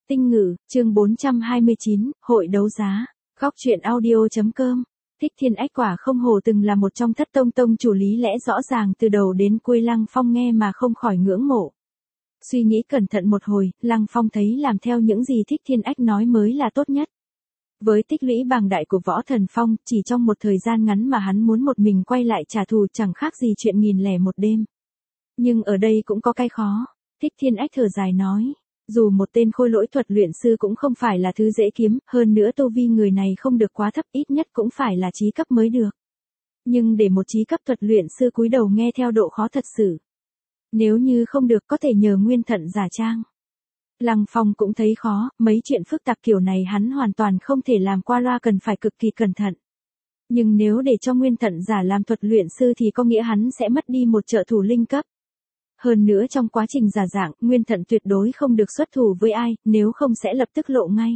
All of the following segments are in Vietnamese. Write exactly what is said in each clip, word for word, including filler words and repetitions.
Tinh ngữ, chương bốn trăm hai mươi chín, hội đấu giá, góc truyện audio.com. Thích Thiên Ách quả không hồ từng là một trong thất tông tông chủ lý lẽ rõ ràng từ đầu đến cuối. Lăng Phong nghe mà không khỏi ngưỡng mộ. Suy nghĩ cẩn thận một hồi, Lăng Phong thấy làm theo những gì Thích Thiên Ách nói mới là tốt nhất. Với tích lũy bàng đại của Võ Thần Phong, chỉ trong một thời gian ngắn mà hắn muốn một mình quay lại trả thù chẳng khác gì chuyện nghìn lẻ một đêm. Nhưng ở đây cũng có cái khó. Thích Thiên Ách thở dài nói. Dù một tên khôi lỗi thuật luyện sư cũng không phải là thứ dễ kiếm, hơn nữa tu vi người này không được quá thấp, ít nhất cũng phải là trí cấp mới được. Nhưng để một trí cấp thuật luyện sư cúi đầu nghe theo độ khó thật sự. Nếu như không được có thể nhờ Nguyên Thận giả trang. Lăng Phong cũng thấy khó, mấy chuyện phức tạp kiểu này hắn hoàn toàn không thể làm qua loa, cần phải cực kỳ cẩn thận. Nhưng nếu để cho Nguyên Thận giả làm thuật luyện sư thì có nghĩa hắn sẽ mất đi một trợ thủ linh cấp. Hơn nữa trong quá trình giả dạng, Nguyên Thận tuyệt đối không được xuất thủ với ai, nếu không sẽ lập tức lộ ngay.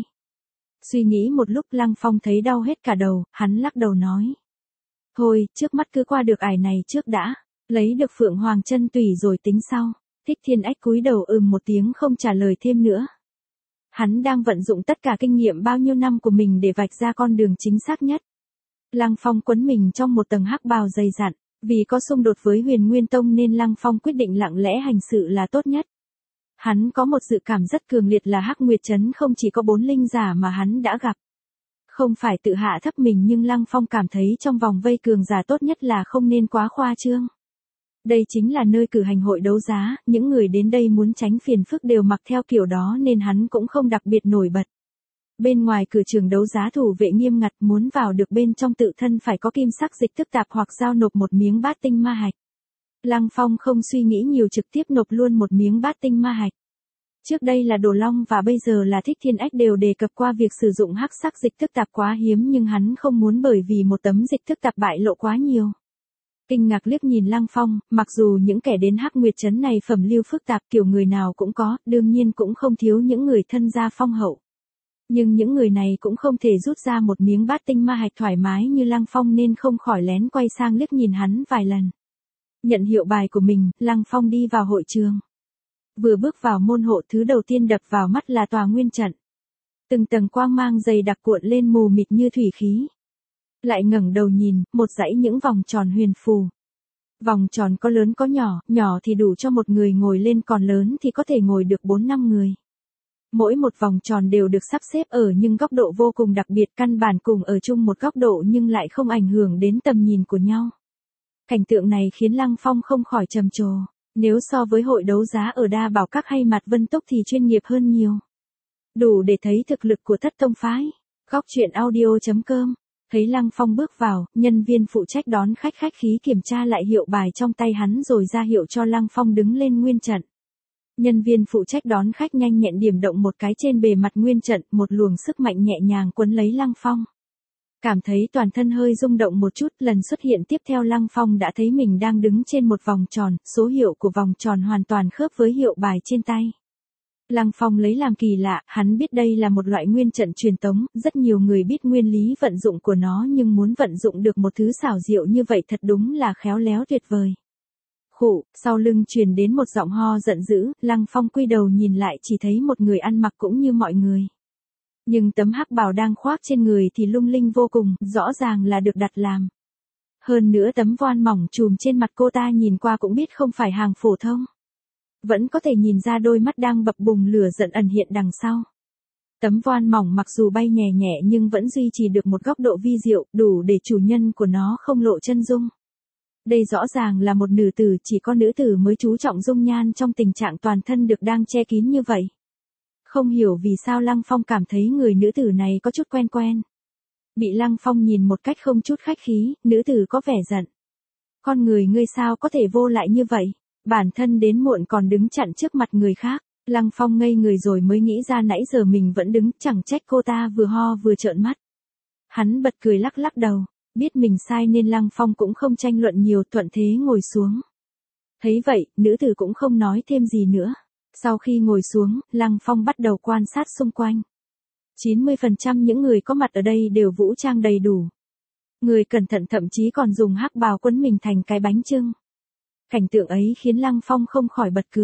Suy nghĩ một lúc Lăng Phong thấy đau hết cả đầu, hắn lắc đầu nói. Thôi, trước mắt cứ qua được ải này trước đã, lấy được Phượng Hoàng chân tùy rồi tính sau. Thích Thiên Ách cúi đầu ừm một tiếng không trả lời thêm nữa. Hắn đang vận dụng tất cả kinh nghiệm bao nhiêu năm của mình để vạch ra con đường chính xác nhất. Lăng Phong quấn mình trong một tầng hắc bào dày dặn. Vì có xung đột với Huyền Nguyên Tông nên Lăng Phong quyết định lặng lẽ hành sự là tốt nhất. Hắn có một dự cảm rất cường liệt là Hắc Nguyệt Trấn không chỉ có bốn linh giả mà hắn đã gặp. Không phải tự hạ thấp mình nhưng Lăng Phong cảm thấy trong vòng vây cường giả tốt nhất là không nên quá khoa trương. Đây chính là nơi cử hành hội đấu giá, những người đến đây muốn tránh phiền phức đều mặc theo kiểu đó nên hắn cũng không đặc biệt nổi bật. Bên ngoài cửa trường đấu giá thủ vệ nghiêm ngặt, muốn vào được bên trong tự thân phải có kim sắc dịch thức tạp hoặc giao nộp một miếng bát tinh ma hạch. Lăng Phong không suy nghĩ nhiều trực tiếp nộp luôn một miếng bát tinh ma hạch. Trước đây là Đồ Long và bây giờ là Thích Thiên Ách đều đề cập qua việc sử dụng hắc sắc dịch thức tạp quá hiếm nhưng hắn không muốn bởi vì một tấm dịch thức tạp bại lộ quá nhiều. Kinh ngạc liếc nhìn Lăng Phong, mặc dù những kẻ đến Hắc Nguyệt Trấn này phẩm lưu phức tạp kiểu người nào cũng có, đương nhiên cũng không thiếu những người thân gia phong hậu. Nhưng những người này cũng không thể rút ra một miếng bát tinh ma hạch thoải mái như Lăng Phong nên không khỏi lén quay sang liếc nhìn hắn vài lần. Nhận hiệu bài của mình, Lăng Phong đi vào hội trường. Vừa bước vào môn hộ thứ đầu tiên đập vào mắt là tòa nguyên trận. Từng tầng quang mang dày đặc cuộn lên mù mịt như thủy khí. Lại ngẩng đầu nhìn, một dãy những vòng tròn huyền phù. Vòng tròn có lớn có nhỏ, nhỏ thì đủ cho một người ngồi lên còn lớn thì có thể ngồi được bốn năm người. Mỗi một vòng tròn đều được sắp xếp ở nhưng góc độ vô cùng đặc biệt, căn bản cùng ở chung một góc độ nhưng lại không ảnh hưởng đến tầm nhìn của nhau. Cảnh tượng này khiến Lăng Phong không khỏi trầm trồ, nếu so với hội đấu giá ở Đa Bảo Các hay Mạt Vân Túc thì chuyên nghiệp hơn nhiều. Đủ để thấy thực lực của thất tông phái. Góc truyện audio.com. Thấy Lăng Phong bước vào, nhân viên phụ trách đón khách khách khí kiểm tra lại hiệu bài trong tay hắn rồi ra hiệu cho Lăng Phong đứng lên nguyên trận. Nhân viên phụ trách đón khách nhanh nhẹn điểm động một cái trên bề mặt nguyên trận, một luồng sức mạnh nhẹ nhàng quấn lấy Lăng Phong. Cảm thấy toàn thân hơi rung động một chút, lần xuất hiện tiếp theo Lăng Phong đã thấy mình đang đứng trên một vòng tròn, số hiệu của vòng tròn hoàn toàn khớp với hiệu bài trên tay. Lăng Phong lấy làm kỳ lạ, hắn biết đây là một loại nguyên trận truyền tống, rất nhiều người biết nguyên lý vận dụng của nó nhưng muốn vận dụng được một thứ xảo diệu như vậy thật đúng là khéo léo tuyệt vời. Khụ, sau lưng truyền đến một giọng ho giận dữ, Lăng Phong quy đầu nhìn lại chỉ thấy một người ăn mặc cũng như mọi người. Nhưng tấm hắc bào đang khoác trên người thì lung linh vô cùng, rõ ràng là được đặt làm. Hơn nữa tấm voan mỏng trùm trên mặt cô ta nhìn qua cũng biết không phải hàng phổ thông. Vẫn có thể nhìn ra đôi mắt đang bập bùng lửa giận ẩn hiện đằng sau. Tấm voan mỏng mặc dù bay nhẹ nhẹ nhưng vẫn duy trì được một góc độ vi diệu, đủ để chủ nhân của nó không lộ chân dung. Đây rõ ràng là một nữ tử, chỉ có nữ tử mới chú trọng dung nhan trong tình trạng toàn thân được đang che kín như vậy. Không hiểu vì sao Lăng Phong cảm thấy người nữ tử này có chút quen quen. Bị Lăng Phong nhìn một cách không chút khách khí, nữ tử có vẻ giận. Con người ngươi sao có thể vô lại như vậy? Bản thân đến muộn còn đứng chặn trước mặt người khác. Lăng Phong ngây người rồi mới nghĩ ra nãy giờ mình vẫn đứng, chẳng trách cô ta vừa ho vừa trợn mắt. Hắn bật cười lắc lắc đầu, biết mình sai nên Lăng Phong cũng không tranh luận nhiều, thuận thế ngồi xuống. Thấy vậy, nữ tử cũng không nói thêm gì nữa. Sau khi ngồi xuống, Lăng Phong bắt đầu quan sát xung quanh. chín mươi phần trăm những người có mặt ở đây đều vũ trang đầy đủ. Người cẩn thận thậm chí còn dùng hắc bào quấn mình thành cái bánh chưng. Cảnh tượng ấy khiến Lăng Phong không khỏi bật cười.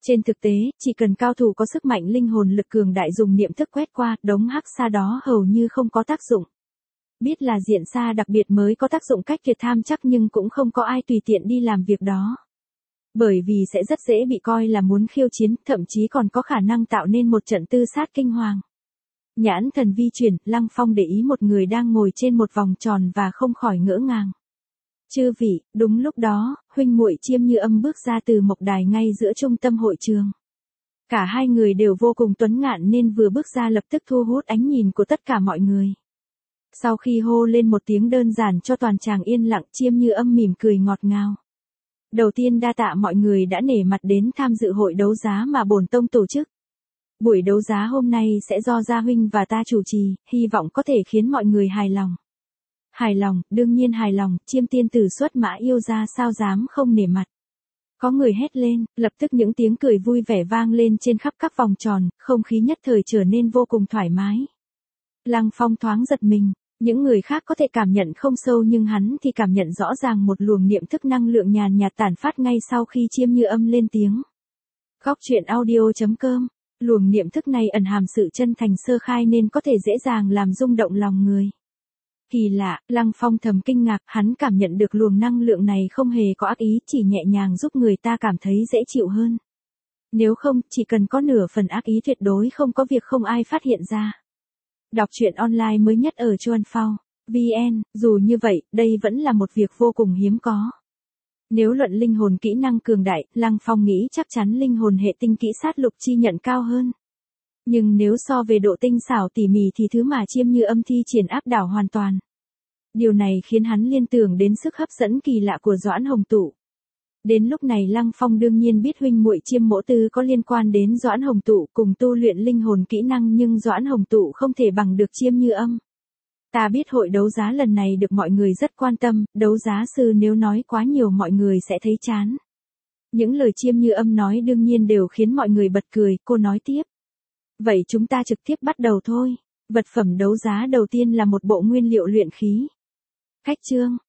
Trên thực tế, chỉ cần cao thủ có sức mạnh linh hồn lực cường đại dùng niệm thức quét qua, đống hắc xa đó hầu như không có tác dụng. Biết là diện xa đặc biệt mới có tác dụng cách kiệt tham chắc nhưng cũng không có ai tùy tiện đi làm việc đó. Bởi vì sẽ rất dễ bị coi là muốn khiêu chiến, thậm chí còn có khả năng tạo nên một trận tư sát kinh hoàng. Nhãn thần vi chuyển, Lăng Phong để ý một người đang ngồi trên một vòng tròn và không khỏi ngỡ ngàng. Chư vị, đúng lúc đó, huynh muội Chiêm Như Âm bước ra từ mộc đài ngay giữa trung tâm hội trường. Cả hai người đều vô cùng tuấn ngạn nên vừa bước ra lập tức thu hút ánh nhìn của tất cả mọi người. Sau khi hô lên một tiếng đơn giản cho toàn tràng yên lặng, Chiêm Như Âm mỉm cười ngọt ngào. Đầu tiên đa tạ mọi người đã nể mặt đến tham dự hội đấu giá mà bổn tông tổ chức. Buổi đấu giá hôm nay sẽ do Gia huynh và ta chủ trì, hy vọng có thể khiến mọi người hài lòng. Hài lòng, đương nhiên hài lòng, Chiêm tiên tử xuất mã yêu ra sao dám không nể mặt. Có người hét lên, lập tức những tiếng cười vui vẻ vang lên trên khắp các vòng tròn, không khí nhất thời trở nên vô cùng thoải mái. Lăng Phong thoáng giật mình, những người khác có thể cảm nhận không sâu nhưng hắn thì cảm nhận rõ ràng một luồng niệm thức năng lượng nhàn nhạt tản phát ngay sau khi Chiêm Như Âm lên tiếng. Góc truyện audio chấm com, luồng niệm thức này ẩn hàm sự chân thành sơ khai nên có thể dễ dàng làm rung động lòng người. Kỳ lạ, Lăng Phong thầm kinh ngạc, hắn cảm nhận được luồng năng lượng này không hề có ác ý, chỉ nhẹ nhàng giúp người ta cảm thấy dễ chịu hơn. Nếu không, chỉ cần có nửa phần ác ý tuyệt đối không có việc không ai phát hiện ra. Đọc truyện online mới nhất ở Chuan Phao, vê en, dù như vậy, đây vẫn là một việc vô cùng hiếm có. Nếu luận linh hồn kỹ năng cường đại, Lăng Phong nghĩ chắc chắn linh hồn hệ tinh kỹ sát lục chi nhận cao hơn. Nhưng nếu so về độ tinh xảo tỉ mỉ thì thứ mà Chiêm Như Âm thi triển áp đảo hoàn toàn. Điều này khiến hắn liên tưởng đến sức hấp dẫn kỳ lạ của Doãn Hồng Tụ. Đến lúc này Lăng Phong đương nhiên biết huynh muội Chiêm Mỗ Tư có liên quan đến Doãn Hồng Tụ cùng tu luyện linh hồn kỹ năng nhưng Doãn Hồng Tụ không thể bằng được Chiêm Như Âm. Ta biết hội đấu giá lần này được mọi người rất quan tâm, đấu giá sư nếu nói quá nhiều mọi người sẽ thấy chán. Những lời Chiêm Như Âm nói đương nhiên đều khiến mọi người bật cười, cô nói tiếp. Vậy chúng ta trực tiếp bắt đầu thôi. Vật phẩm đấu giá đầu tiên là một bộ nguyên liệu luyện khí. Khách chương,